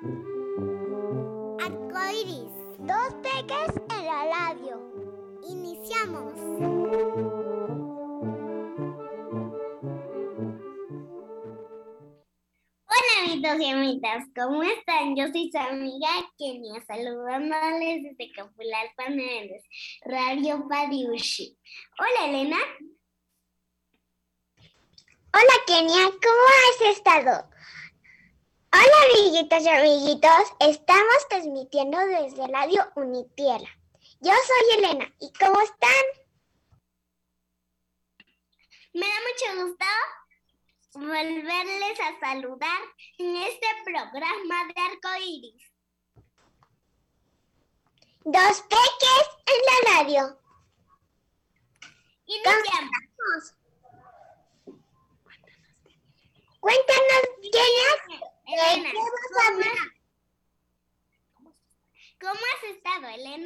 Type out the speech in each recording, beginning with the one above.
Arcoiris. Dos peques en la radio. Iniciamos. Hola, amitos y amitas, ¿cómo están? Yo soy su amiga Kenia, saludándoles desde Capulalpan, Radio Pariushi. Hola, Elena. Hola, Kenia, ¿cómo has estado? Hola, amiguitas y amiguitos, estamos transmitiendo desde Radio Unitierra. Yo soy Elena, ¿y cómo están? Me da mucho gusto volverles a saludar en este programa de Arcoiris. Dos peques en la radio. Iniciamos. Cuéntanos, Elena, ¿de qué vas a hablar? ¿Cómo has estado, Elena?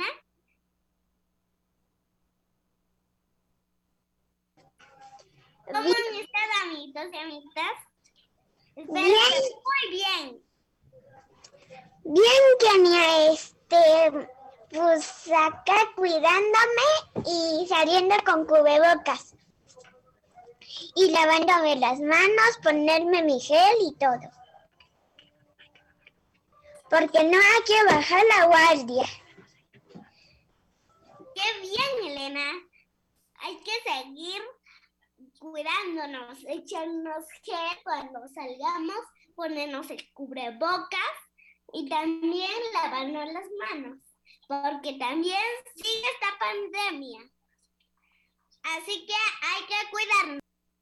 ¿Cómo han estado, amiguitos y amigas? Espero que muy bien. Bien, Kenia, pues acá cuidándome y saliendo con cubrebocas. Y lavándome las manos, ponerme mi gel y todo. Porque no hay que bajar la guardia. ¡Qué bien, Elena! Hay que seguir cuidándonos, echarnos gel cuando salgamos, ponernos el cubrebocas y también lavarnos las manos, porque también sigue esta pandemia. Así que hay que cuidarnos.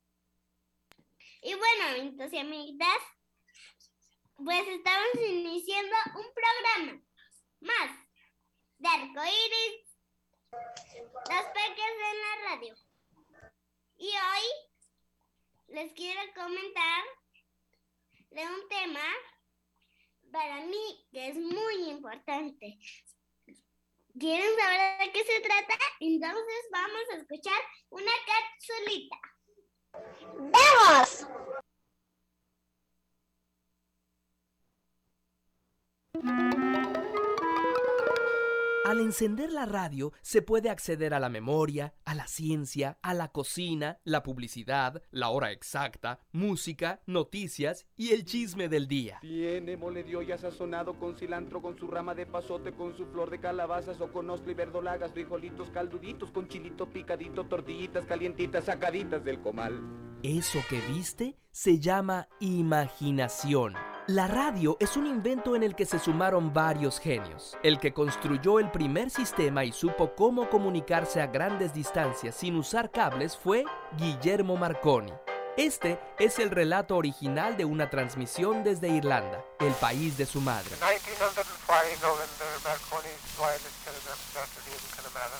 Y bueno, amiguitos y amiguitas, pues estamos iniciando un programa más de Arcoiris, Dos peques en la radio. Y hoy les quiero comentar de un tema para mí que es muy importante. ¿Quieren saber de qué se trata? Entonces vamos a escuchar una capsulita. ¡Vamos! Al encender la radio se puede acceder a la memoria, a la ciencia, a la cocina, la publicidad, la hora exacta, música, noticias y el chisme del día. Tiene mole de olla sazonado con cilantro, con su rama de pasote, con su flor de calabazas o con ostra y verdolagas, frijolitos calduditos, con chilito picadito, tortillitas calientitas sacaditas del comal. Eso que viste se llama imaginación. La radio es un invento en el que se sumaron varios genios. El que construyó el primer sistema y supo cómo comunicarse a grandes distancias sin usar cables fue Guillermo Marconi. Este es el relato original de una transmisión desde Irlanda, el país de su madre. In 1905, November, Marconi's wireless telegraph started in Connemara.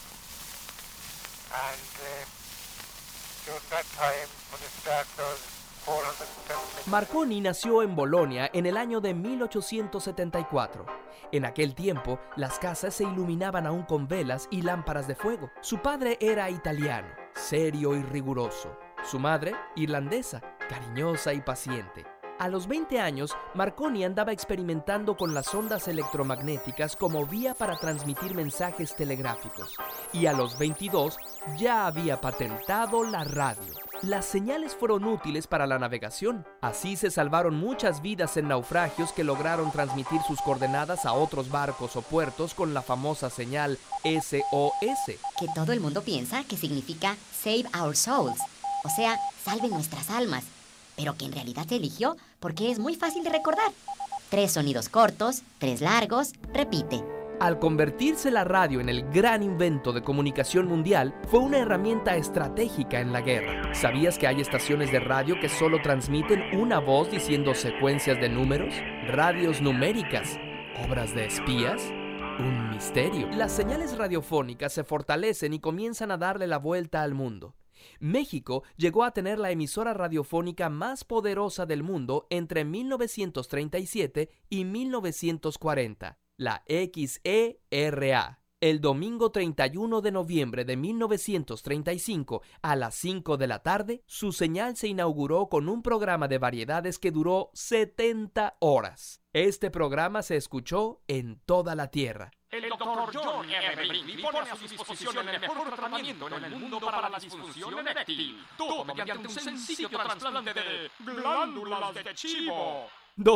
And during that time, when it started, Marconi nació en Bolonia en el año de 1874. En aquel tiempo, las casas se iluminaban aún con velas y lámparas de fuego. Su padre era italiano, serio y riguroso. Su madre, irlandesa, cariñosa y paciente. A los 20 años, Marconi andaba experimentando con las ondas electromagnéticas como vía para transmitir mensajes telegráficos. Y a los 22, ya había patentado la radio. Las señales fueron útiles para la navegación. Así se salvaron muchas vidas en naufragios que lograron transmitir sus coordenadas a otros barcos o puertos con la famosa señal SOS. Que todo el mundo piensa que significa Save Our Souls, o sea, salve nuestras almas, pero que en realidad se eligió porque es muy fácil de recordar. 3 sonidos cortos, 3 largos, repite. Al convertirse la radio en el gran invento de comunicación mundial, fue una herramienta estratégica en la guerra. ¿Sabías que hay estaciones de radio que solo transmiten una voz diciendo secuencias de números? Radios numéricas, obras de espías, un misterio. Las señales radiofónicas se fortalecen y comienzan a darle la vuelta al mundo. México llegó a tener la emisora radiofónica más poderosa del mundo entre 1937 y 1940. La XERA. El domingo 31 de noviembre de 1935, a las 5 de la tarde, su señal se inauguró con un programa de variedades que duró 70 horas. Este programa se escuchó en toda la Tierra. El doctor John R. Brinkley pone a su disposición el mejor tratamiento en el mundo para la disfunción eréctil, todo mediante un sencillo trasplante de glándulas de chivo.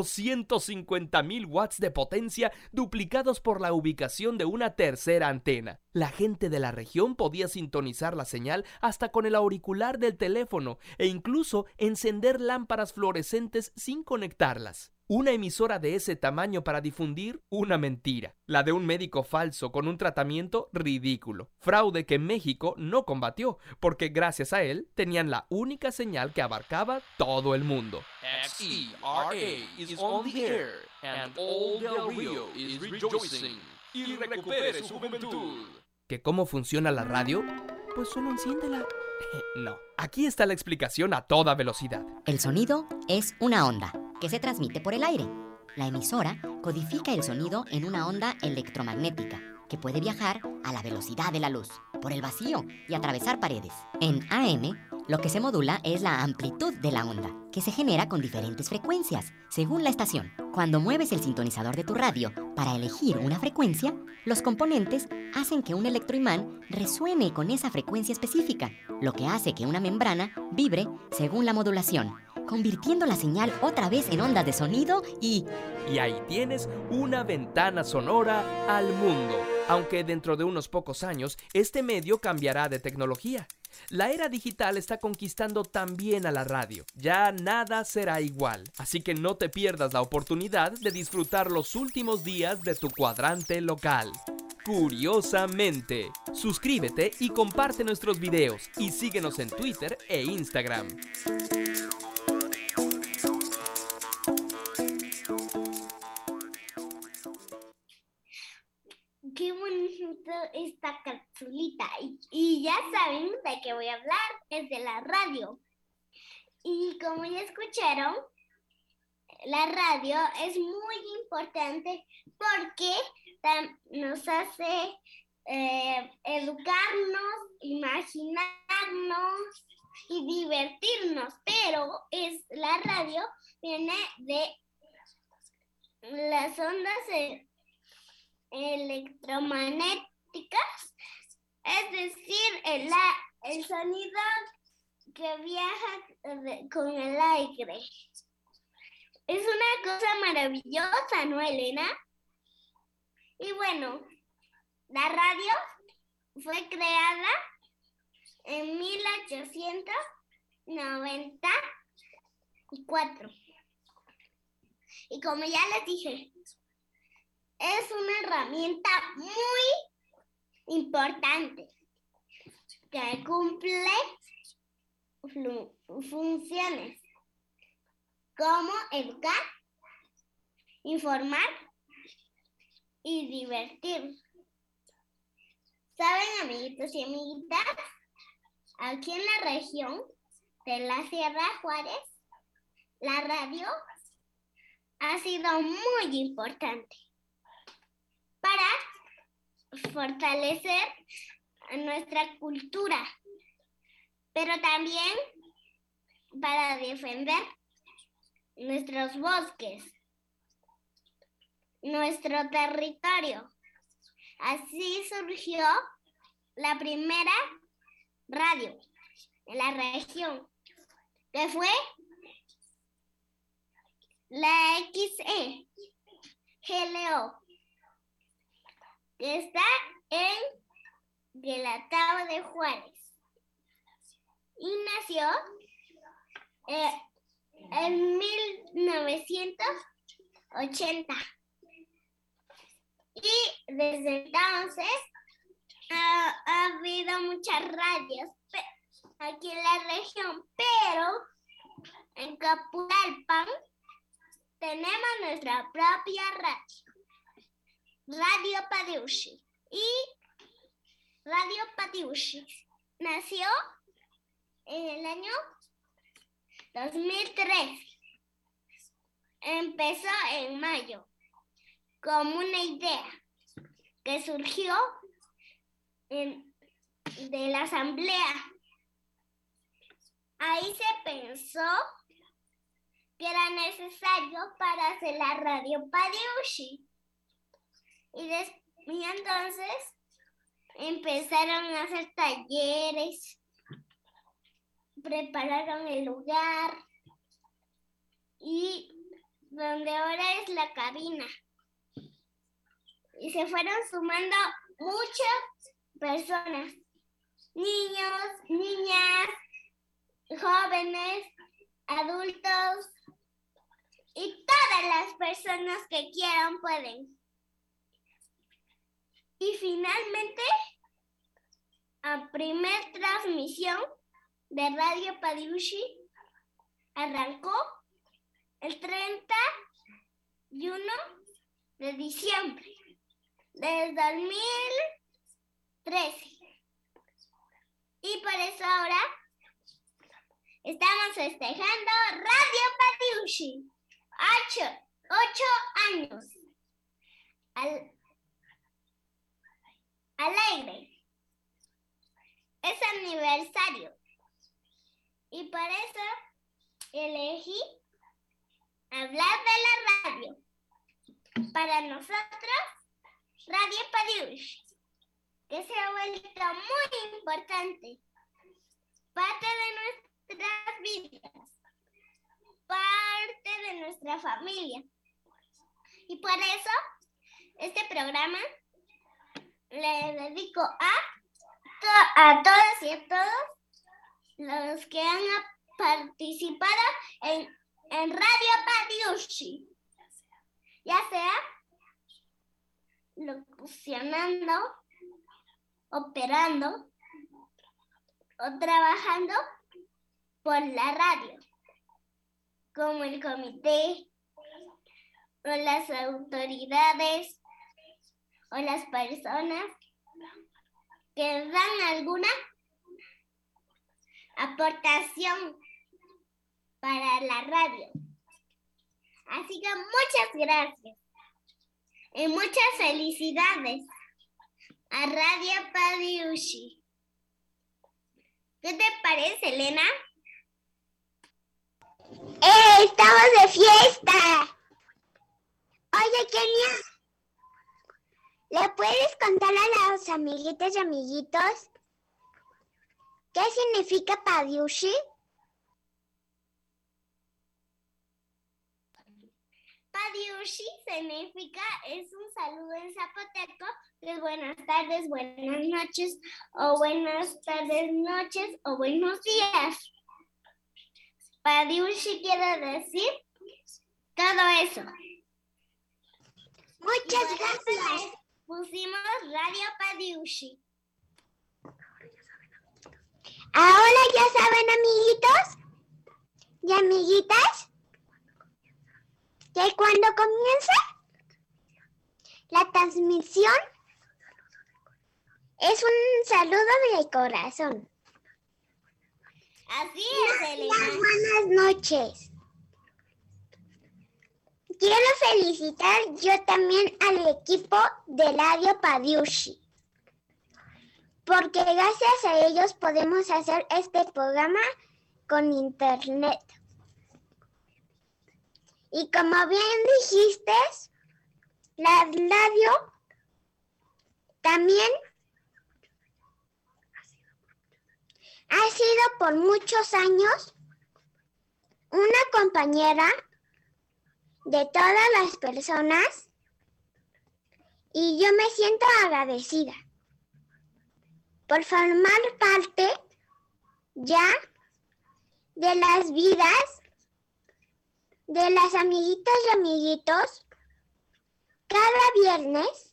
250.000 watts de potencia duplicados por la ubicación de una tercera antena. La gente de la región podía sintonizar la señal hasta con el auricular del teléfono e incluso encender lámparas fluorescentes sin conectarlas. Una emisora de ese tamaño para difundir una mentira, la de un médico falso con un tratamiento ridículo. Fraude que México no combatió, porque gracias a él tenían la única señal que abarcaba todo el mundo. XERA is on the air, and all Del Rio is rejoicing. Y recupere su juventud. ¿Que cómo funciona la radio? Pues solo enciéndela. No, aquí está la explicación a toda velocidad. El sonido es una onda que se transmite por el aire. La emisora codifica el sonido en una onda electromagnética que puede viajar a la velocidad de la luz, por el vacío y atravesar paredes. En AM, lo que se modula es la amplitud de la onda, que se genera con diferentes frecuencias, según la estación. Cuando mueves el sintonizador de tu radio para elegir una frecuencia, los componentes hacen que un electroimán resuene con esa frecuencia específica, lo que hace que una membrana vibre según la modulación, convirtiendo la señal otra vez en ondas de sonido y ahí tienes una ventana sonora al mundo. Aunque dentro de unos pocos años, este medio cambiará de tecnología. La era digital está conquistando también a la radio. Ya nada será igual. Así que no te pierdas la oportunidad de disfrutar los últimos días de tu cuadrante local. Curiosamente. Suscríbete y comparte nuestros videos. Y síguenos en Twitter e Instagram. Qué bonito esta capsulita. Y ya saben de qué voy a hablar, es de la radio. Y como ya escucharon, la radio es muy importante porque nos hace educarnos, imaginarnos y divertirnos. Pero la radio viene de las ondas electromagnéticas, es decir, el sonido que viaja con el aire. Es una cosa maravillosa, ¿no, Elena? Y bueno, la radio fue creada en 1894. Y como ya les dije, es una herramienta muy importante que cumple funciones como educar, informar y divertir. ¿Saben, amiguitos y amiguitas? Aquí en la región de la Sierra Juárez, la radio ha sido muy importante para fortalecer nuestra cultura, pero también para defender nuestros bosques, nuestro territorio. Así surgió la primera radio en la región, que fue la XEGLO, que está en Guelatao de Juárez. Y nació en 1980. Y desde entonces ha habido muchas radios aquí en la región, pero en Capuralpan tenemos nuestra propia radio, Radio Padiushi. Y Radio Padiushi nació en el año 2003. Empezó en mayo como una idea que surgió de la asamblea. Ahí se pensó que era necesario para hacer la radio Padiushi. Y entonces empezaron a hacer talleres, prepararon el lugar y donde ahora es la cabina. Y se fueron sumando muchas personas, niños, niñas, jóvenes, adultos y todas las personas que quieran pueden. Y finalmente, la primera transmisión de Radio Padiushi arrancó el 31 de diciembre del 2013. Y por eso ahora estamos festejando Radio Padiushi. 8 años. Al aire. Es aniversario. Y por eso elegí hablar de la radio. Para nosotros, Radio Padiushi, que se ha vuelto muy importante. Parte de nuestras vidas. Parte de nuestra familia. Y por eso, este programa le dedico a todas y a todos los que han participado en Radio Padiushi, ya sea locucionando, operando o trabajando por la radio, como el comité o las autoridades o las personas que dan alguna aportación para la radio. Así que muchas gracias y muchas felicidades a Radio Padiushi. ¿Qué te parece, Elena? ¡Estamos de fiesta! Oye, Kenia, ¿le puedes contar a los amiguitas y amiguitos qué significa Padiushi? Padiushi significa, es un saludo en zapoteco, que es buenas tardes, buenas noches, o buenas tardes, noches, o buenos días. Padiushi quiere decir todo eso. Muchas gracias. Pusimos Radio Padiushi. Ahora ya saben, amiguitos y amiguitas, que cuando comienza la transmisión es un saludo del corazón. Así es, Elena. Buenas noches. Quiero felicitar yo también al equipo de Radio Padiushi, porque gracias a ellos podemos hacer este programa con internet. Y como bien dijiste, la radio también ha sido por muchos años una compañera de todas las personas y yo me siento agradecida por formar parte ya de las vidas de las amiguitas y amiguitos cada viernes.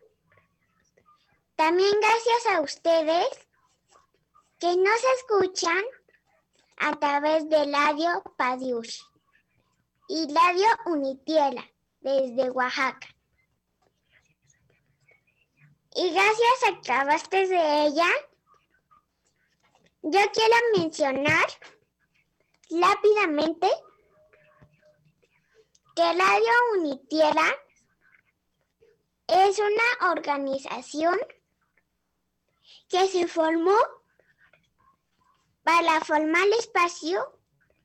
También gracias a ustedes que nos escuchan a través de Radio Padiushi y Radio Unitiela desde Oaxaca. Y gracias a que hablaste de ella, yo quiero mencionar rápidamente que Radio Unitiela es una organización que se formó para formar espacio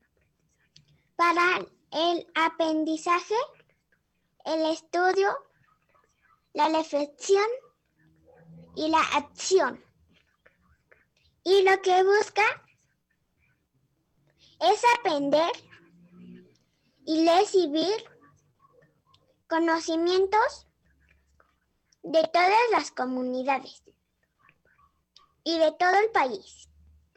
para el aprendizaje, el estudio, la reflexión y la acción. Y lo que busca es aprender y recibir conocimientos de todas las comunidades y de todo el país.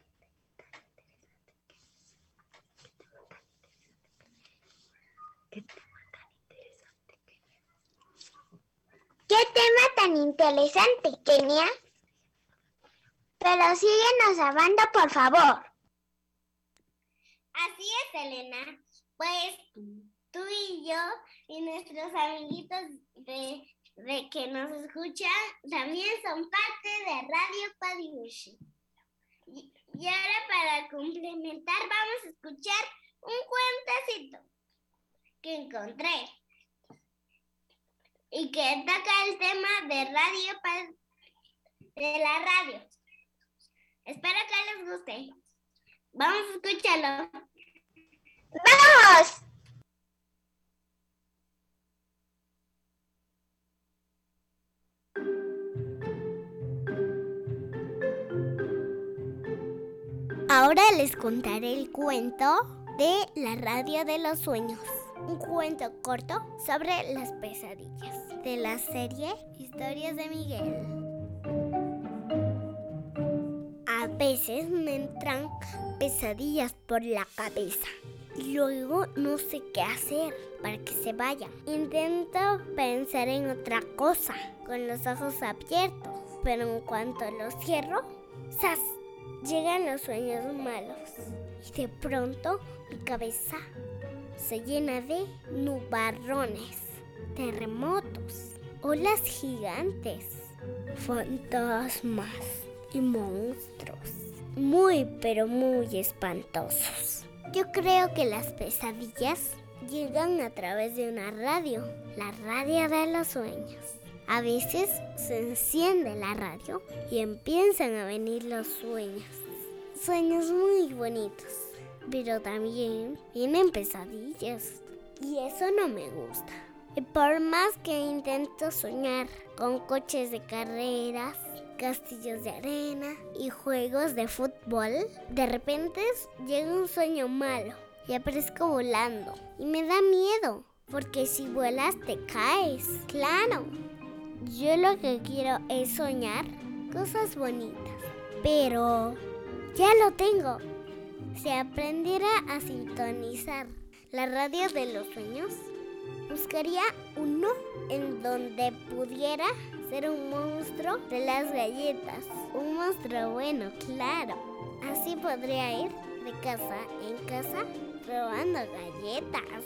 ¡Qué tema tan interesante, Kenia! Pero síguenos hablando, por favor. Así es, Elena. Pues tú y yo y nuestros amiguitos de que nos escuchan también son parte de Radio Padiushi. Y ahora para complementar vamos a escuchar un cuentecito que encontré y que toca el tema de la radio. Espero que les guste. Vamos a escucharlo. ¡Vamos! Ahora les contaré el cuento de la radio de los sueños. Un cuento corto sobre las pesadillas de la serie Historias de Miguel. A veces me entran pesadillas por la cabeza. Luego no sé qué hacer para que se vayan. Intento pensar en otra cosa con los ojos abiertos, pero en cuanto los cierro, ¡zas!, llegan los sueños malos. Y de pronto mi cabeza se llena de nubarrones, terremotos, olas gigantes, fantasmas y monstruos muy pero muy espantosos. Yo creo que las pesadillas llegan a través de una radio, la radio de los sueños. A veces se enciende la radio y empiezan a venir los sueños. Sueños muy bonitos, pero también vienen pesadillas. Y eso no me gusta. Y por más que intento soñar con coches de carreras, castillos de arena y juegos de fútbol, de repente llega un sueño malo y aparezco volando. Y me da miedo, porque si vuelas te caes. Claro, yo lo que quiero es soñar cosas bonitas, pero ya lo tengo. Si aprendiera a sintonizar la radio de los sueños, buscaría uno en donde pudiera ser un monstruo de las galletas. Un monstruo bueno, claro. Así podría ir de casa en casa probando galletas.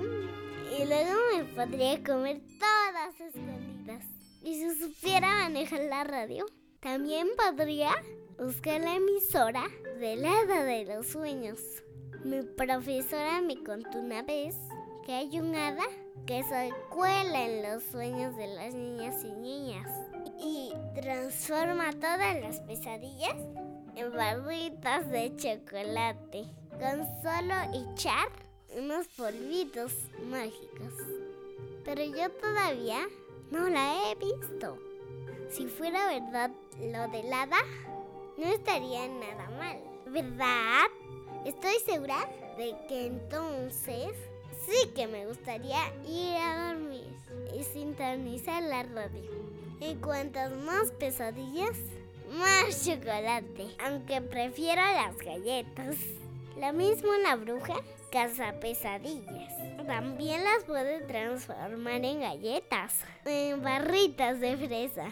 Y luego me podría comer todas escondidas. Y si supiera manejar la radio, también podría buscar la emisora del hada de los sueños. Mi profesora me contó una vez que hay un hada que se cuela en los sueños de las niñas y niñas y transforma todas las pesadillas en barritas de chocolate con solo echar unos polvitos mágicos. Pero yo todavía no la he visto. Si fuera verdad lo del hada, no estaría nada mal, ¿verdad? Estoy segura de que entonces sí que me gustaría ir a dormir y sintonizar la radio. Y cuantas más pesadillas, más chocolate, aunque prefiero las galletas. Lo mismo la bruja caza pesadillas. También las puede transformar en galletas, en barritas de fresa.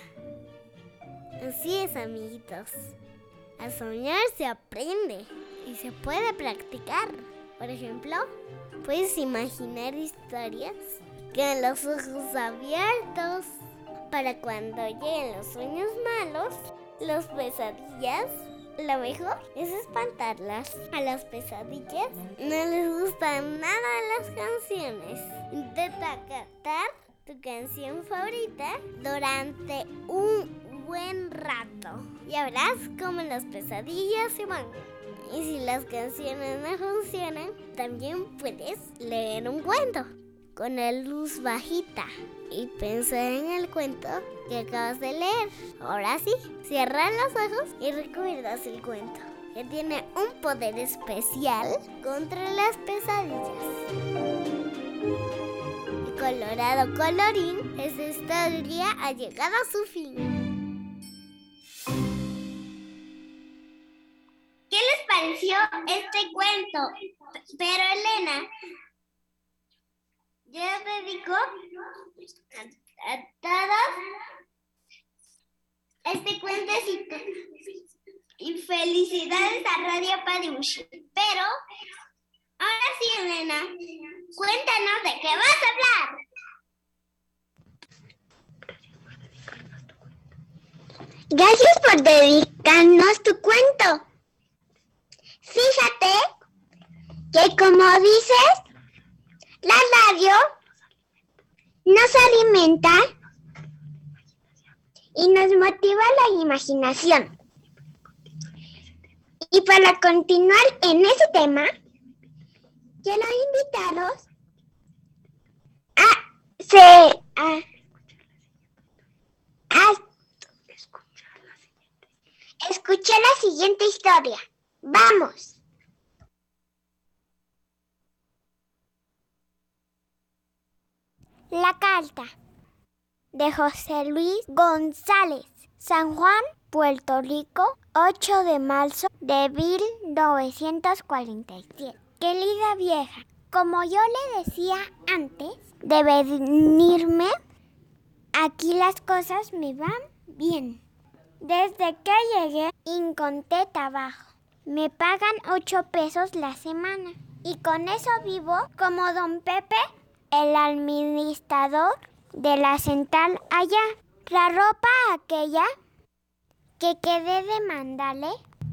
Así es, amiguitos. A soñar se aprende y se puede practicar. Por ejemplo, puedes imaginar historias con los ojos abiertos para cuando lleguen los sueños malos, las pesadillas. Lo mejor es espantarlas. A las pesadillas no les gustan nada las canciones. Intenta cantar tu canción favorita durante un buen rato. Ya verás cómo las pesadillas se van. Y si las canciones no funcionan, también puedes leer un cuento con la luz bajita y pensar en el cuento que acabas de leer. Ahora sí, cierra los ojos y recuerdas el cuento, que tiene un poder especial contra las pesadillas. Y colorado colorín, esta historia ha llegado a su fin. ¿Qué les pareció este cuento? Pero Elena, yo dedico a todos este cuentecito y felicidades a Radio Padiushi. Pero ahora sí, Elena, cuéntanos de qué vas a hablar. Gracias por dedicarnos tu cuento. Fíjate que, como dices, la radio nos alimenta y nos motiva la imaginación. Y para continuar en ese tema, quiero invitarlos a escuchar la siguiente historia. ¡Vamos! La carta de José Luis González, San Juan, Puerto Rico, 8 de marzo de 1947. Querida vieja, como yo le decía antes de venirme, aquí las cosas me van bien. Desde que llegué, encontré trabajo. Me pagan 8 pesos la semana y con eso vivo como don Pepe, el administrador de la central allá. La ropa aquella que quedé de mandarle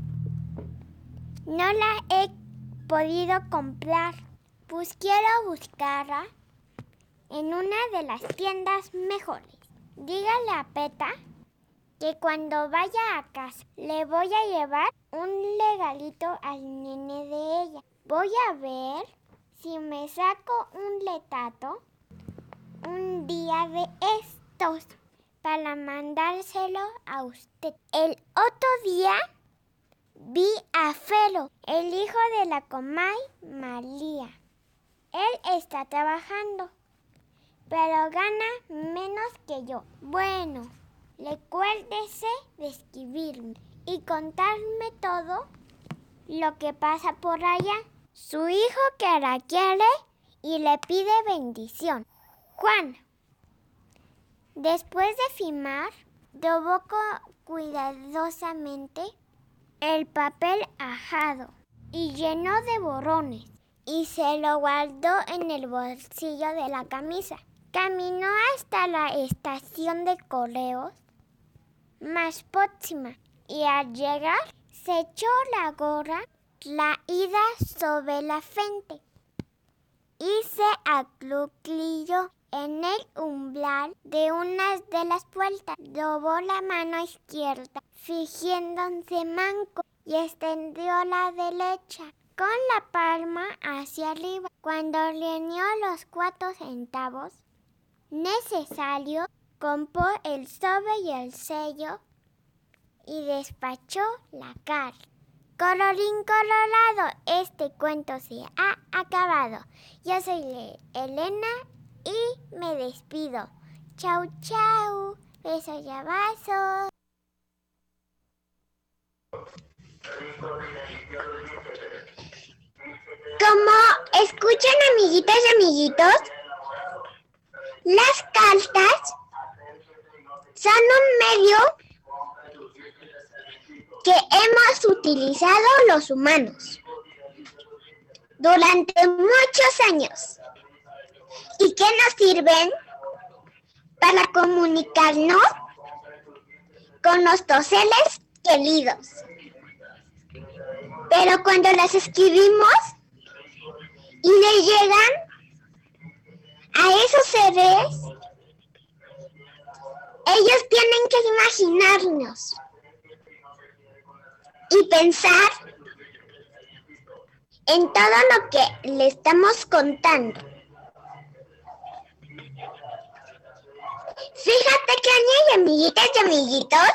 no la he podido comprar, pues quiero buscarla en una de las tiendas mejores. Dígale a Peta que cuando vaya a casa le voy a llevar un regalito al nene de ella. Voy a ver si me saco un letrato un día de estos para mandárselo a usted. El otro día vi a Felo, el hijo de la comadre María. Él está trabajando, pero gana menos que yo. Bueno, recuérdese de escribirme y contarme todo lo que pasa por allá. Su hijo que la quiere y le pide bendición. Juan. Después de firmar, dobó cuidadosamente el papel ajado y llenó de borrones y se lo guardó en el bolsillo de la camisa. Caminó hasta la estación de correos más próxima y al llegar se echó la gorra, la ida sobre la frente y se acluclilló en el umbral de una de las puertas. Dobó la mano izquierda, fingiéndose manco, y extendió la derecha con la palma hacia arriba. Cuando reunió los 4 centavos necesarios, compró el sobre y el sello y despachó la carta. Colorín colorado, este cuento se ha acabado. Yo soy Elena y me despido. Chau, chau. Besos y abrazos. Como escuchan, amiguitas y amiguitos, las cartas son un medio que hemos utilizado los humanos durante muchos años y que nos sirven para comunicarnos con nuestros seres queridos. Pero cuando las escribimos y le llegan a esos seres Ellos tienen que imaginarnos y pensar en todo lo que le estamos contando. Fíjate que amiguitas y amiguitos,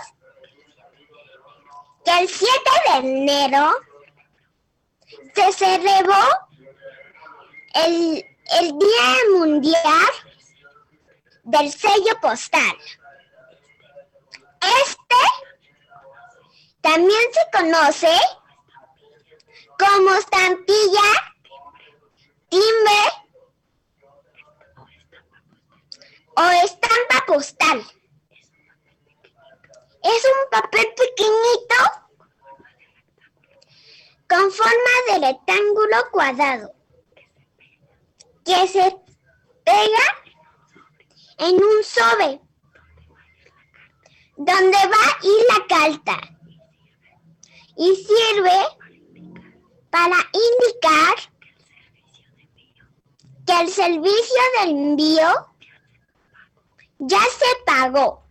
que el 7 de enero se celebró el Día Mundial del Sello Postal. Este también se conoce como estampilla, timbre o estampa postal. Es un papel pequeñito con forma de rectángulo cuadrado que se pega en un sobre donde va a ir la carta y sirve para indicar que el servicio de envío ya se pagó.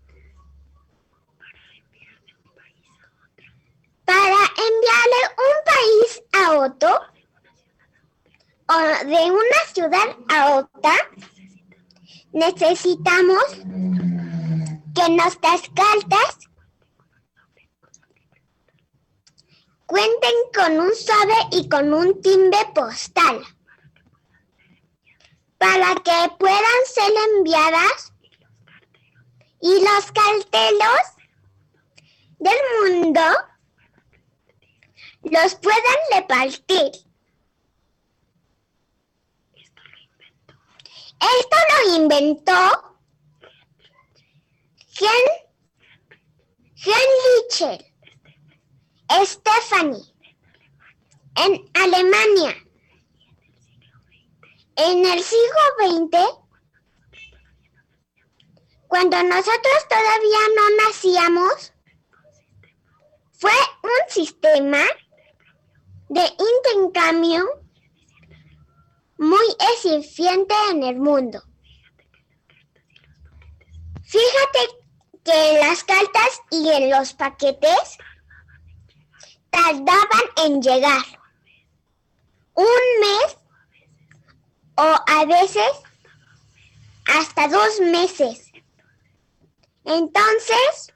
Para enviarle un país a otro o de una ciudad a otra, necesitamos que nuestras cartas cuenten con un sobre y con un timbre postal para que puedan ser enviadas y los carteros del mundo los puedan repartir. Esto lo inventó Heinrich Stefani en Alemania. En el siglo XX, cuando nosotros todavía no nacíamos, fue un sistema de intercambio muy eficiente en el mundo. Fíjate que las cartas y en los paquetes tardaban en llegar un mes o a veces hasta 2 meses. Entonces,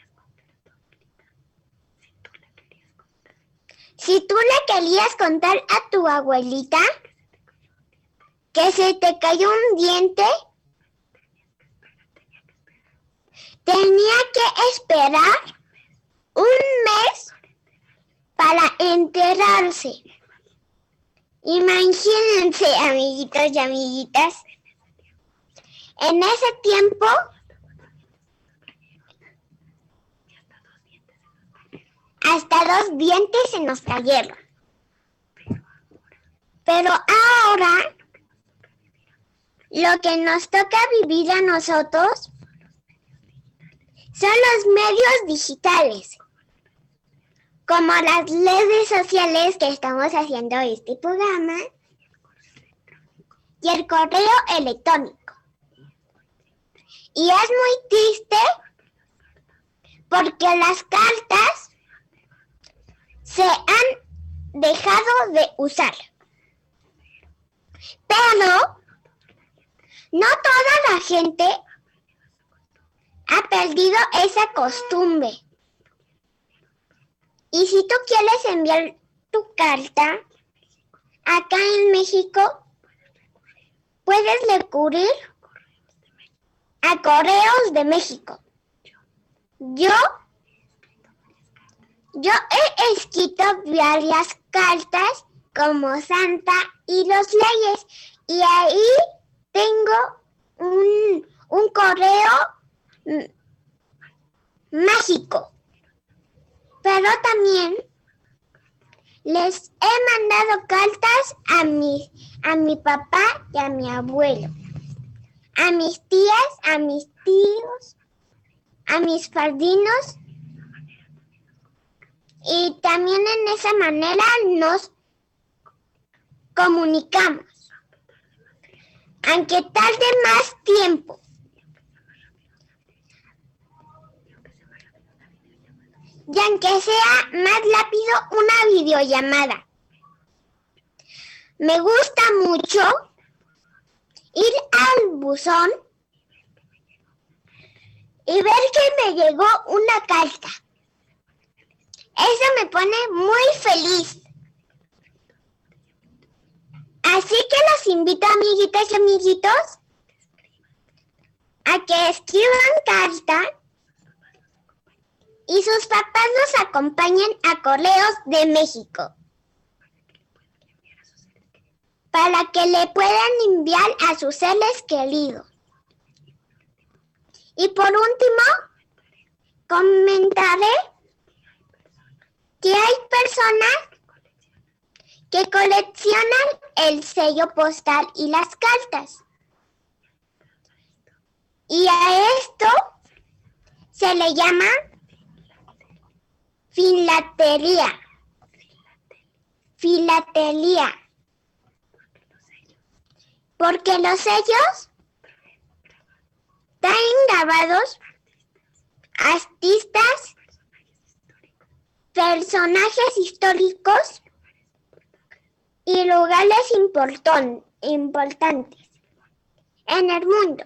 si tú le querías contar a tu abuelita que se te cayó un diente, tenía que esperar un mes para enterarse. Imagínense, amiguitos y amiguitas, en ese tiempo hasta 2 dientes se nos cayeron. Pero ahora lo que nos toca vivir a nosotros son los medios digitales, como las redes sociales que estamos haciendo este programa y el correo electrónico. Y es muy triste porque las cartas se han dejado de usar. Pero no toda la gente ha perdido esa costumbre. Y si tú quieres enviar tu carta acá en México, puedes recurrir a Correos de México. Yo he escrito varias cartas como Santa y los Reyes, y ahí tengo un correo mágico. Pero también les he mandado cartas a mi papá y a mi abuelo, a mis tías, a mis tíos, a mis padrinos, y también en esa manera nos comunicamos. Aunque tarde más tiempo, y aunque sea más rápido, una videollamada. Me gusta mucho ir al buzón y ver que me llegó una carta. Eso me pone muy feliz. Así que los invito, amiguitas y amiguitos, a que escriban carta y sus papás los acompañen a Correos de México para que le puedan enviar a sus seres queridos. Y por último, comentaré que hay personas que coleccionan el sello postal y las cartas. Y a esto se le llama filatelía. Filatelía. Porque los sellos traen grabados artistas, personajes históricos y lugares importantes en el mundo.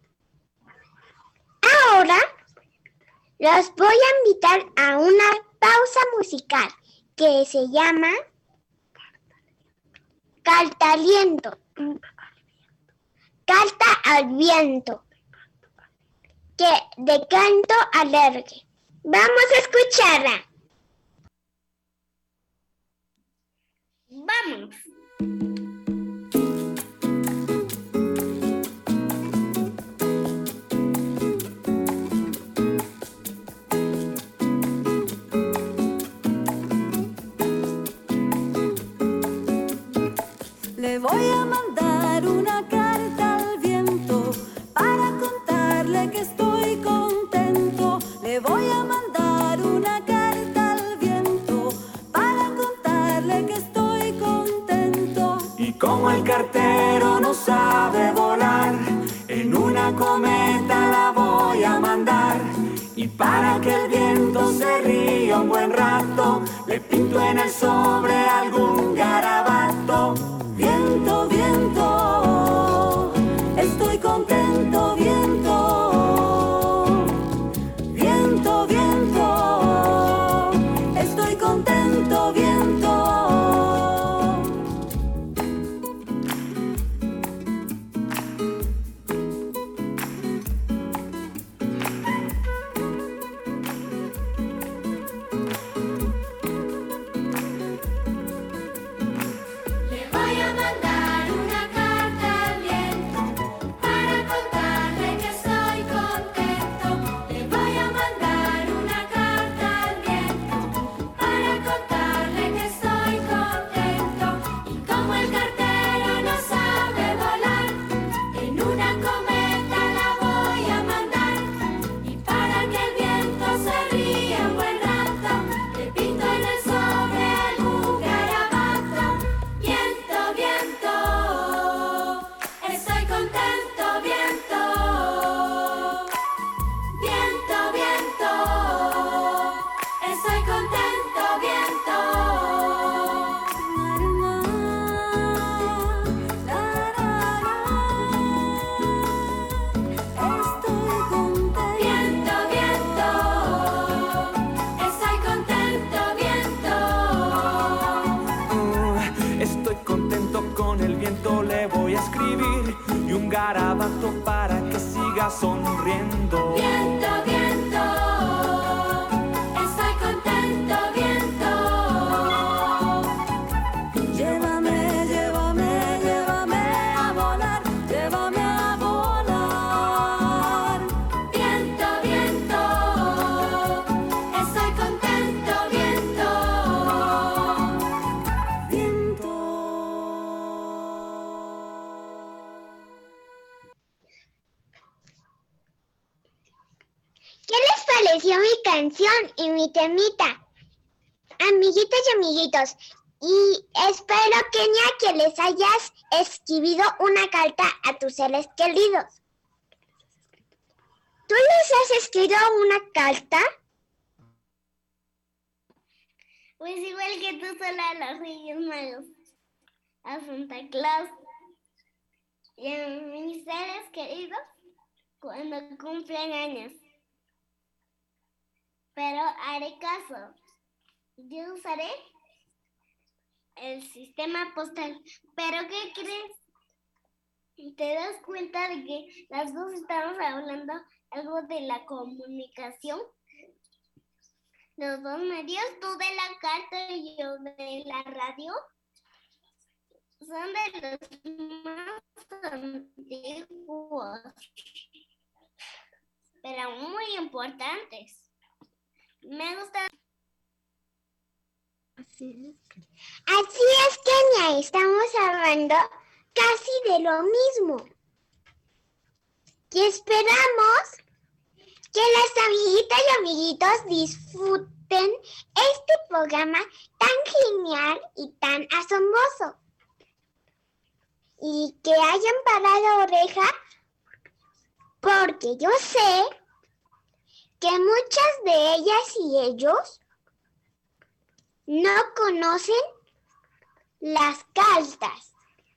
Ahora los voy a invitar a una pausa musical que se llama Carta al Viento. Carta al Viento, que de canto alegre. Vamos a escucharla. ¡Vamos! Le voy a mandar una carta al viento para contarle que estoy contento. Le voy a mandar una carta al viento para contarle que estoy contento. Y como el cartero no sabe volar, en una cometa la voy a mandar. Y para que el viento se ría un buen rato, le pinto en el sobre algún garabato. Viento, viento, estoy contento, viento. Viento, viento, estoy contento, viento. Garabato para que siga sonriendo. Viento, viento, estoy contento, viento. Llévame, llévame, llévame a volar, llévame a volar. Viento, viento, estoy contento, viento. Viento. ¿Qué les pareció mi canción y mi temita? Amiguitas y amiguitos, y espero, Kenia, que les hayas escribido una carta a tus seres queridos. ¿Tú les has escrito una carta? Pues igual que tú, solo a los Reyes Magos, a Santa Claus y a mis seres queridos cuando cumplen años. Pero haré caso. Yo usaré el sistema postal. ¿Pero qué crees? ¿Te das cuenta de que las dos estamos hablando algo de la comunicación? Los dos medios, tú de la carta y yo de la radio, son de los más antiguos, pero muy importantes. Me gusta. Así es, Kenia, estamos hablando casi de lo mismo. Y esperamos que las amiguitas y amiguitos disfruten este programa tan genial y tan asombroso. Y que hayan parado oreja, porque yo sé que muchas de ellas y ellos no conocen las cartas.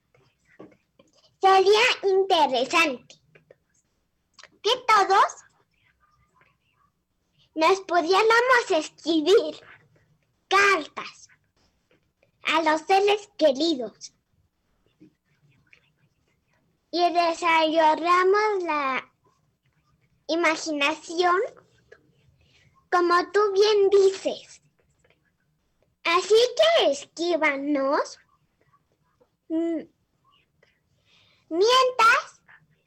Sería interesante que todos nos pudiéramos escribir cartas a los seres queridos y desarrollamos la imaginación, como tú bien dices. Así que escríbanos mientras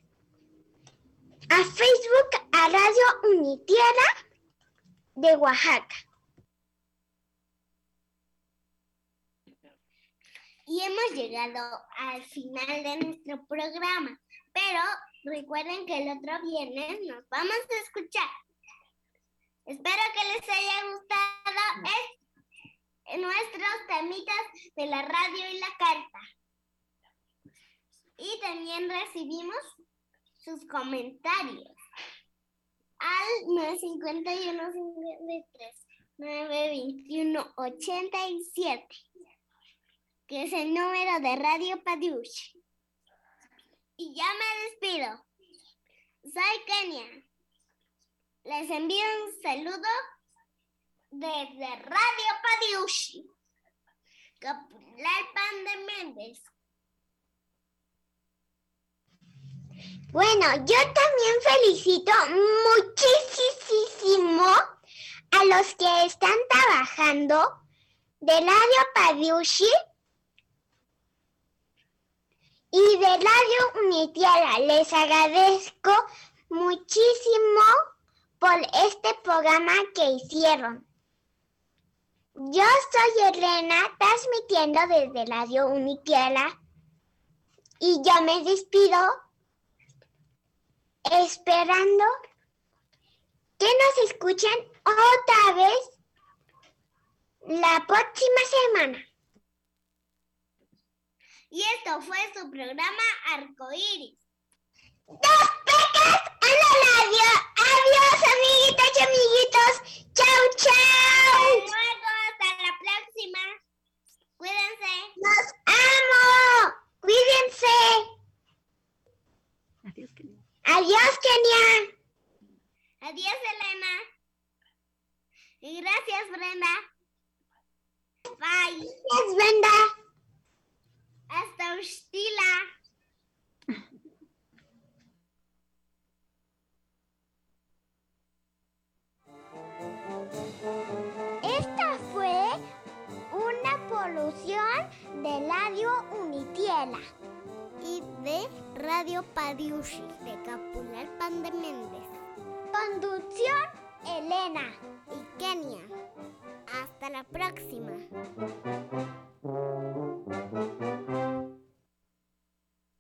a Facebook, a Radio Unitierra de Oaxaca. Y hemos llegado al final de nuestro programa, pero recuerden que el otro viernes nos vamos a escuchar. Espero que les haya gustado nuestros temitas de la radio y la carta. Y también recibimos sus comentarios al 951 53 921 87, que es el número de Radio Padiushi. Y ya me despido. Soy Kenia. Les envío un saludo desde Radio Padiushi, Capullalpan de Méndez. Bueno, yo también felicito muchísimo a los que están trabajando de Radio Padiushi y de Radio Unitierra. Les agradezco muchísimo por este programa que hicieron. Yo soy Elena, transmitiendo desde Radio Unitierra, y yo me despido esperando que nos escuchen otra vez la próxima semana. Y esto fue su programa Arcoíris. ¡Dos pecas a la radio! ¡Adiós, amiguitas y amiguitos! ¡Chau, chau! Luego, hasta la próxima. Cuídense. ¡Los amo! ¡Cuídense! Adiós, Kenia. ¡Adiós, Kenia! Adiós, Elena. Y gracias, Brenda. Bye. Gracias, Brenda. Hasta Ustila. Esta fue una producción de Radio Unitierra Y de Radio Padiushi, de Capullalpan de Méndez. Conducción Elena Y Kenia.